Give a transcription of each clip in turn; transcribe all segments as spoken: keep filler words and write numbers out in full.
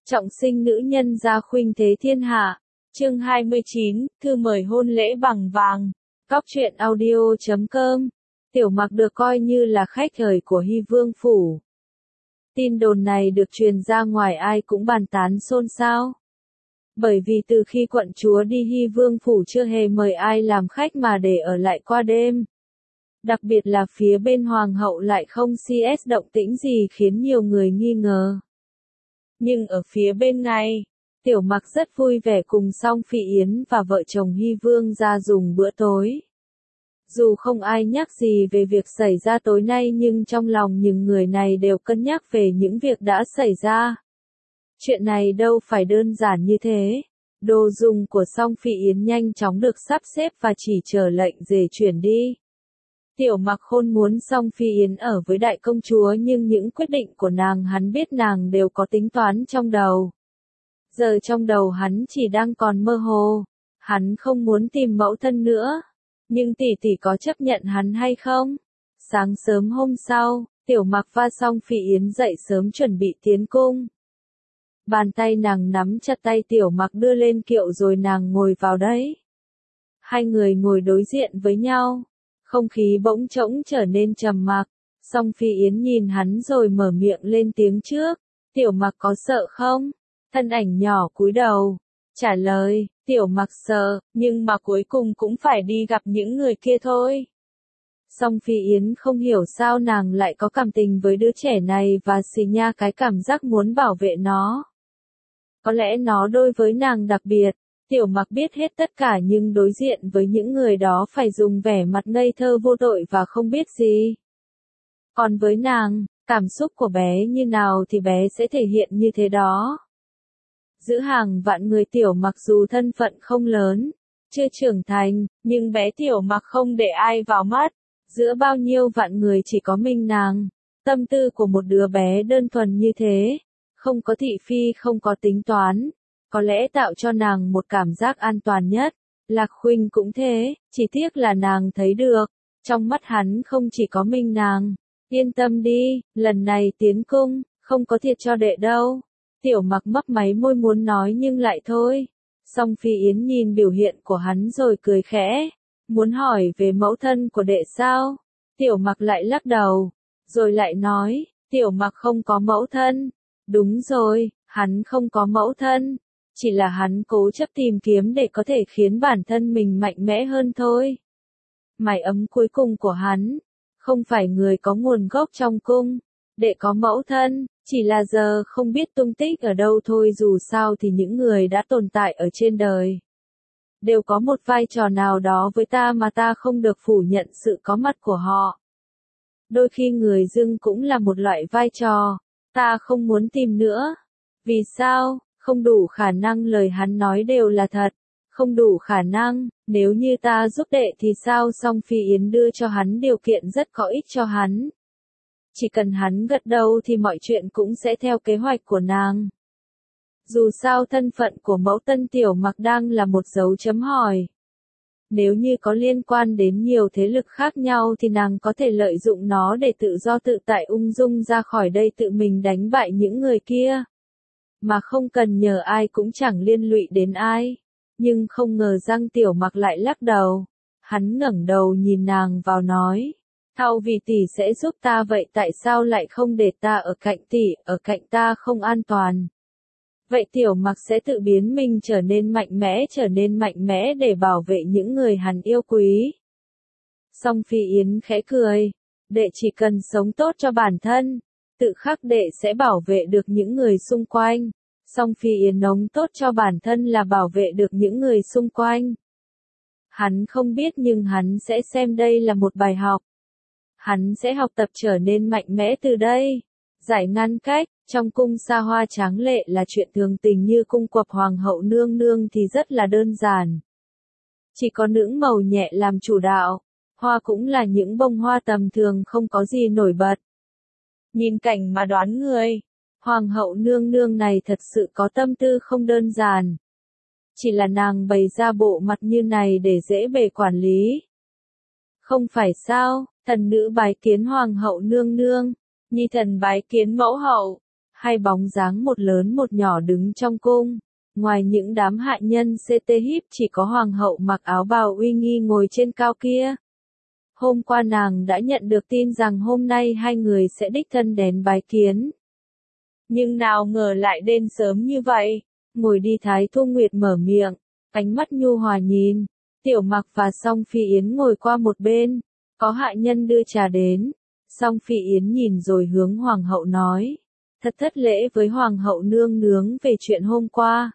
Trọng sinh nữ nhân gia khuynh thế thiên hạ. Chương hai mươi chín, thư mời hôn lễ bằng vàng. Cóc truyện audio chấm com. Tiểu Mặc được coi như là khách thời của Hy Vương phủ. Tin đồn này được truyền ra ngoài ai cũng bàn tán xôn xao. Bởi vì từ khi quận chúa đi Hy Vương phủ chưa hề mời ai làm khách mà để ở lại qua đêm. Đặc biệt là phía bên hoàng hậu lại không xê ét động tĩnh gì khiến nhiều người nghi ngờ. Nhưng ở phía bên này, Tiểu Mặc rất vui vẻ cùng Song Phi Yến và vợ chồng Hy Vương ra dùng bữa tối. Dù không ai nhắc gì về việc xảy ra tối nay nhưng trong lòng những người này đều cân nhắc về những việc đã xảy ra. Chuyện này đâu phải đơn giản như thế. Đồ dùng của Song Phi Yến nhanh chóng được sắp xếp và chỉ chờ lệnh rể chuyển đi. Tiểu Mặc khôn muốn Song Phi Yến ở với đại công chúa nhưng những quyết định của nàng hắn biết nàng đều có tính toán trong đầu. Giờ trong đầu hắn chỉ đang còn mơ hồ. Hắn không muốn tìm mẫu thân nữa. Nhưng tỷ tỷ có chấp nhận hắn hay không? Sáng sớm hôm sau, Tiểu Mặc và Song Phi Yến dậy sớm chuẩn bị tiến cung. Bàn tay nàng nắm chặt tay Tiểu Mặc đưa lên kiệu rồi nàng ngồi vào đấy. Hai người ngồi đối diện với nhau. Không khí bỗng trống trở nên trầm mặc. Song Phi Yến nhìn hắn rồi mở miệng lên tiếng trước. Tiểu Mặc có sợ không? Thân ảnh nhỏ cúi đầu. Trả lời, Tiểu Mặc sợ, nhưng mà cuối cùng cũng phải đi gặp những người kia thôi. Song Phi Yến không hiểu sao nàng lại có cảm tình với đứa trẻ này và xì nha cái cảm giác muốn bảo vệ nó. Có lẽ nó đối với nàng đặc biệt. Tiểu Mặc biết hết tất cả nhưng đối diện với những người đó phải dùng vẻ mặt ngây thơ vô tội và không biết gì. Còn với nàng, cảm xúc của bé như nào thì bé sẽ thể hiện như thế đó. Giữa hàng vạn người Tiểu Mặc dù thân phận không lớn, chưa trưởng thành, nhưng bé Tiểu Mặc không để ai vào mắt. Giữa bao nhiêu vạn người chỉ có mình nàng. Tâm tư của một đứa bé đơn thuần như thế, không có thị phi không có tính toán. Có lẽ tạo cho nàng một cảm giác an toàn nhất. Lạc Khuynh cũng thế, chỉ tiếc là nàng thấy được. Trong mắt hắn không chỉ có mình nàng. Yên tâm đi, lần này tiến cung, không có thiệt cho đệ đâu. Tiểu Mặc mấp máy môi muốn nói nhưng lại thôi. Song Phi Yến nhìn biểu hiện của hắn rồi cười khẽ. Muốn hỏi về mẫu thân của đệ sao? Tiểu Mặc lại lắc đầu. Rồi lại nói, Tiểu Mặc không có mẫu thân. Đúng rồi, hắn không có mẫu thân. Chỉ là hắn cố chấp tìm kiếm để có thể khiến bản thân mình mạnh mẽ hơn thôi. Mái ấm cuối cùng của hắn, không phải người có nguồn gốc trong cung. Đệ có mẫu thân, chỉ là giờ không biết tung tích ở đâu thôi. Dù sao thì những người đã tồn tại ở trên đời đều có một vai trò nào đó với ta mà ta không được phủ nhận sự có mặt của họ. Đôi khi người dưng cũng là một loại vai trò. Ta không muốn tìm nữa. Vì sao? Không đủ khả năng. Lời hắn nói đều là thật. Không đủ khả năng. Nếu như ta giúp đệ thì sao? Song Phi Yến đưa cho hắn điều kiện rất có ích cho hắn. Chỉ cần hắn gật đầu thì mọi chuyện cũng sẽ theo kế hoạch của nàng. Dù sao thân phận của mẫu thân Tiểu Mặc đang là một dấu chấm hỏi. Nếu như có liên quan đến nhiều thế lực khác nhau thì nàng có thể lợi dụng nó để tự do tự tại ung dung ra khỏi đây tự mình đánh bại những người kia. Mà không cần nhờ ai cũng chẳng liên lụy đến ai. Nhưng không ngờ rằng Tiểu Mặc lại lắc đầu. Hắn ngẩng đầu nhìn nàng vào nói. Thao vì tỷ sẽ giúp ta vậy tại sao lại không để ta ở cạnh tỷ, ở cạnh ta không an toàn. Vậy Tiểu Mặc sẽ tự biến mình trở nên mạnh mẽ trở nên mạnh mẽ để bảo vệ những người hắn yêu quý. Song Phi Yến khẽ cười. Đệ chỉ cần sống tốt cho bản thân. Tự khắc đệ sẽ bảo vệ được những người xung quanh. Song Phi Yến nống tốt cho bản thân là bảo vệ được những người xung quanh. Hắn không biết nhưng hắn sẽ xem đây là một bài học. Hắn sẽ học tập trở nên mạnh mẽ từ đây. Giải ngăn cách, trong cung xa hoa tráng lệ là chuyện thường tình như cung quập hoàng hậu nương nương thì rất là đơn giản. Chỉ có những màu nhẹ làm chủ đạo. Hoa cũng là những bông hoa tầm thường không có gì nổi bật. Nhìn cảnh mà đoán người. Hoàng hậu nương nương này thật sự có tâm tư không đơn giản. Chỉ là nàng bày ra bộ mặt như này để dễ bề quản lý. Không phải sao, thần nữ bái kiến hoàng hậu nương nương, nhi thần bái kiến mẫu hậu. hay bóng dáng một lớn một nhỏ đứng trong cung. Ngoài những đám hạ nhân xê tê híp chỉ có hoàng hậu mặc áo bào uy nghi ngồi trên cao kia. Hôm qua nàng đã nhận được tin rằng hôm nay hai người sẽ đích thân đến bái kiến. Nhưng nào ngờ lại đến sớm như vậy. Ngồi đi Thái Thu Nguyệt mở miệng, ánh mắt nhu hòa nhìn. Tiểu Mặc và Song Phi Yến ngồi qua một bên, có hạ nhân đưa trà đến. Song Phi Yến nhìn rồi hướng hoàng hậu nói, thật thất lễ với hoàng hậu nương nướng về chuyện hôm qua.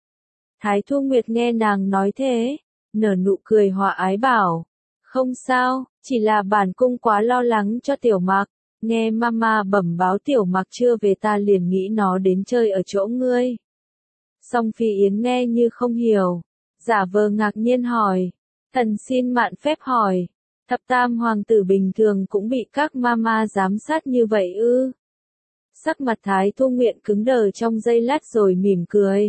Thái Thu Nguyệt nghe nàng nói thế, nở nụ cười hòa ái bảo, không sao, chỉ là bản cung quá lo lắng cho Tiểu Mặc, nghe mama bẩm báo Tiểu Mặc chưa về ta liền nghĩ nó đến chơi ở chỗ ngươi. Song Phi Yến nghe như không hiểu, giả vờ ngạc nhiên hỏi, thần xin mạn phép hỏi, thập tam hoàng tử bình thường cũng bị các mama giám sát như vậy ư? Sắc mặt Thái Thu Nguyệt cứng đờ trong giây lát rồi mỉm cười.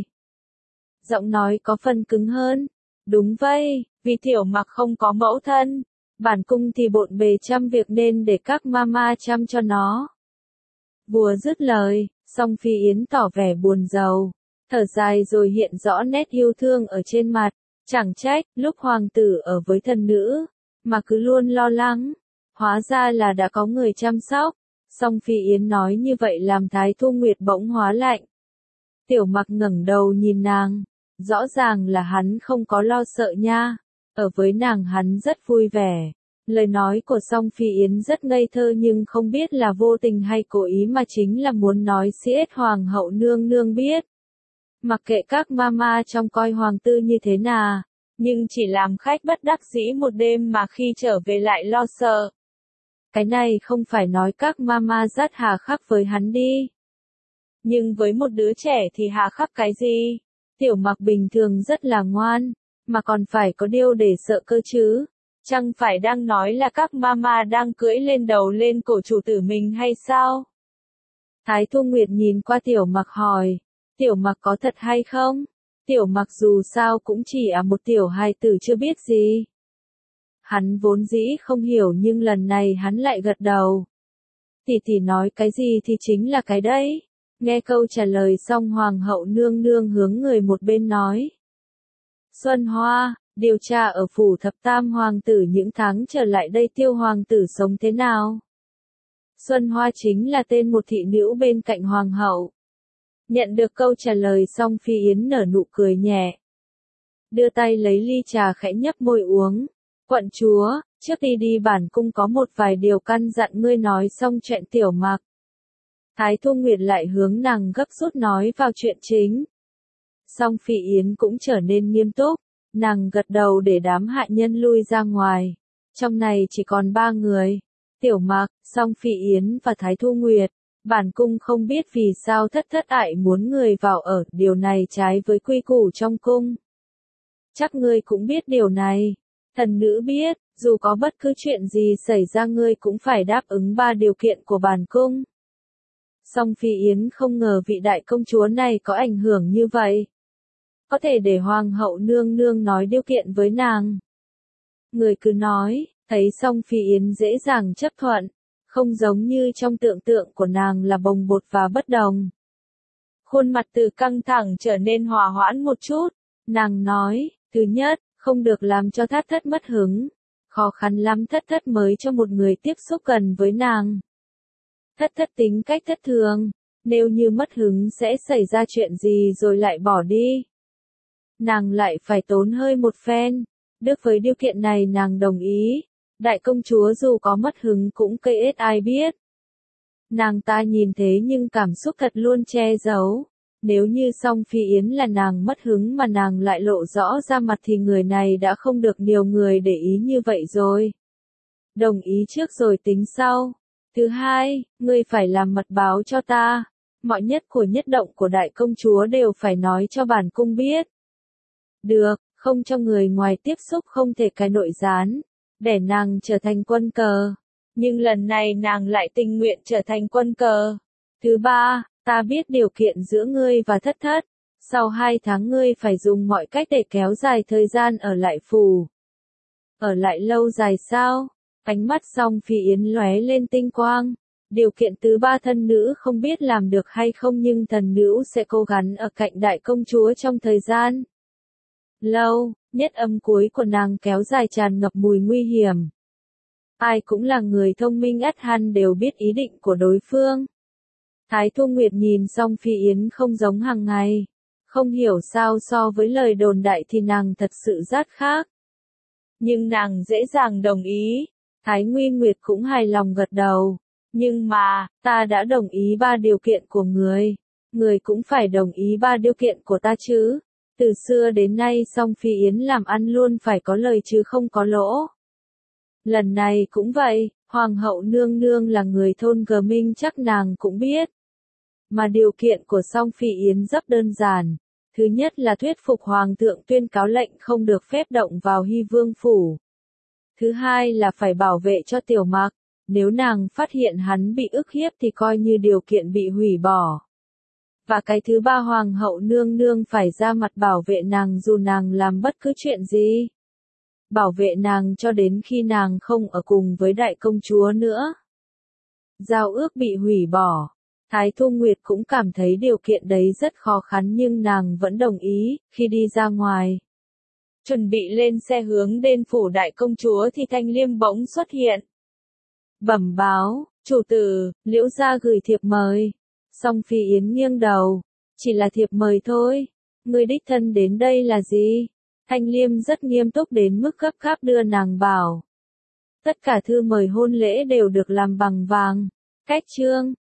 Giọng nói có phần cứng hơn, đúng vậy, vì Tiểu Mặc không có mẫu thân, bản cung thì bộn bề trăm việc nên để các mama chăm cho nó. Vừa dứt lời, Song Phi Yến tỏ vẻ buồn rầu, thở dài rồi hiện rõ nét yêu thương ở trên mặt, chẳng trách, lúc hoàng tử ở với thần nữ, mà cứ luôn lo lắng, hóa ra là đã có người chăm sóc. Song Phi Yến nói như vậy làm Thái Thu Nguyệt bỗng hóa lạnh. Tiểu Mặc ngẩng đầu nhìn nàng, rõ ràng là hắn không có lo sợ nha, ở với nàng hắn rất vui vẻ. Lời nói của Song Phi Yến rất ngây thơ nhưng không biết là vô tình hay cố ý mà chính là muốn nói xiết hoàng hậu nương nương biết. Mặc kệ các mama trong coi hoàng tử như thế nào, nhưng chỉ làm khách bất đắc dĩ một đêm mà khi trở về lại lo sợ. Cái này không phải nói các mama rất hà khắc với hắn đi. Nhưng với một đứa trẻ thì hà khắc cái gì? Tiểu Mặc bình thường rất là ngoan, mà còn phải có điều để sợ cơ chứ. Chẳng phải đang nói là các mama đang cưỡi lên đầu lên cổ chủ tử mình hay sao? Thái Thu Nguyệt nhìn qua Tiểu Mặc hỏi, Tiểu Mặc có thật hay không? Tiểu Mặc dù sao cũng chỉ là một tiểu hài tử chưa biết gì. Hắn vốn dĩ không hiểu nhưng lần này hắn lại gật đầu. Tỷ tỷ nói cái gì thì chính là cái đấy. Nghe câu trả lời xong hoàng hậu nương nương hướng người một bên nói. Xuân Hoa, điều tra ở phủ thập tam hoàng tử những tháng trở lại đây Tiêu hoàng tử sống thế nào? Xuân Hoa chính là tên một thị nữ bên cạnh hoàng hậu. Nhận được câu trả lời xong Phi Yến nở nụ cười nhẹ. Đưa tay lấy ly trà khẽ nhấp môi uống. Quận chúa, trước khi đi bản cung có một vài điều căn dặn ngươi nói xong chuyện Tiểu Mặc. Thái Thu Nguyệt lại hướng nàng gấp rút nói vào chuyện chính. Song Phi Yến cũng trở nên nghiêm túc, nàng gật đầu để đám hạ nhân lui ra ngoài. Trong này chỉ còn ba người, Tiểu Mặc, Song Phi Yến và Thái Thu Nguyệt. Bản cung không biết vì sao thất thất ại muốn người vào ở, điều này trái với quy củ trong cung. Chắc ngươi cũng biết điều này. Thần nữ biết, dù có bất cứ chuyện gì xảy ra ngươi cũng phải đáp ứng ba điều kiện của bản cung. Song Phi Yến không ngờ vị đại công chúa này có ảnh hưởng như vậy. Có thể để hoàng hậu nương nương nói điều kiện với nàng. Người cứ nói, thấy Song Phi Yến dễ dàng chấp thuận, không giống như trong tưởng tượng của nàng là bồng bột và bất đồng. Khuôn mặt từ căng thẳng trở nên hòa hoãn một chút, nàng nói, thứ nhất, không được làm cho thất thất mất hứng. Khó khăn lắm thất thất mới cho một người tiếp xúc gần với nàng. Thất thất tính cách thất thường, nếu như mất hứng sẽ xảy ra chuyện gì rồi lại bỏ đi. Nàng lại phải tốn hơi một phen. Đối với điều kiện này nàng đồng ý. Đại công chúa dù có mất hứng cũng cây ít ai biết. Nàng ta nhìn thế nhưng cảm xúc thật luôn che giấu. Nếu như Song Phi Yến là nàng mất hứng mà nàng lại lộ rõ ra mặt thì người này đã không được nhiều người để ý như vậy rồi. Đồng ý trước rồi tính sau. Thứ hai, ngươi phải làm mật báo cho ta. Mọi nhất của nhất động của đại công chúa đều phải nói cho bản cung biết. Được, không cho người ngoài tiếp xúc không thể cái nội gián. Để nàng trở thành quân cờ. Nhưng lần này nàng lại tình nguyện trở thành quân cờ. Thứ ba, ta biết điều kiện giữa ngươi và thất thất. Sau hai tháng ngươi phải dùng mọi cách để kéo dài thời gian ở lại phủ. Ở lại lâu dài sao? Ánh mắt Song Phi Yến lóe lên tinh quang. Điều kiện thứ ba thần nữ không biết làm được hay không nhưng thần nữ sẽ cố gắng ở cạnh đại công chúa trong thời gian lâu, nhất âm cuối của nàng kéo dài tràn ngập mùi nguy hiểm. Ai cũng là người thông minh ắt hẳn đều biết ý định của đối phương. Thái Thu Nguyệt nhìn Song Phi Yến không giống hàng ngày. Không hiểu sao so với lời đồn đại thì nàng thật sự rất khác. Nhưng nàng dễ dàng đồng ý. Thái Nguyên Nguyệt cũng hài lòng gật đầu. Nhưng mà, ta đã đồng ý ba điều kiện của người. Người cũng phải đồng ý ba điều kiện của ta chứ. Từ xưa đến nay Song Phi Yến làm ăn luôn phải có lời chứ không có lỗ. Lần này cũng vậy, Hoàng hậu nương nương là người thôn Gờ Minh chắc nàng cũng biết. Mà điều kiện của Song Phi Yến rất đơn giản. Thứ nhất là thuyết phục Hoàng thượng tuyên cáo lệnh không được phép động vào Hy Vương phủ. Thứ hai là phải bảo vệ cho Tiểu Mặc. Nếu nàng phát hiện hắn bị ức hiếp thì coi như điều kiện bị hủy bỏ. Và cái thứ ba Hoàng hậu nương nương phải ra mặt bảo vệ nàng dù nàng làm bất cứ chuyện gì. Bảo vệ nàng cho đến khi nàng không ở cùng với đại công chúa nữa. Giao ước bị hủy bỏ. Thái Thu Nguyệt cũng cảm thấy điều kiện đấy rất khó khăn nhưng nàng vẫn đồng ý. Khi đi ra ngoài, chuẩn bị lên xe hướng đến phủ đại công chúa thì Thanh Liêm bỗng xuất hiện. Bẩm báo, chủ tử, Liễu gia gửi thiệp mời. Song Phi Yến nghiêng đầu. Chỉ là thiệp mời thôi. Người đích thân đến đây là gì? Thanh Liêm rất nghiêm túc đến mức gấp gáp đưa nàng bảo. Tất cả thư mời hôn lễ đều được làm bằng vàng. Cách chương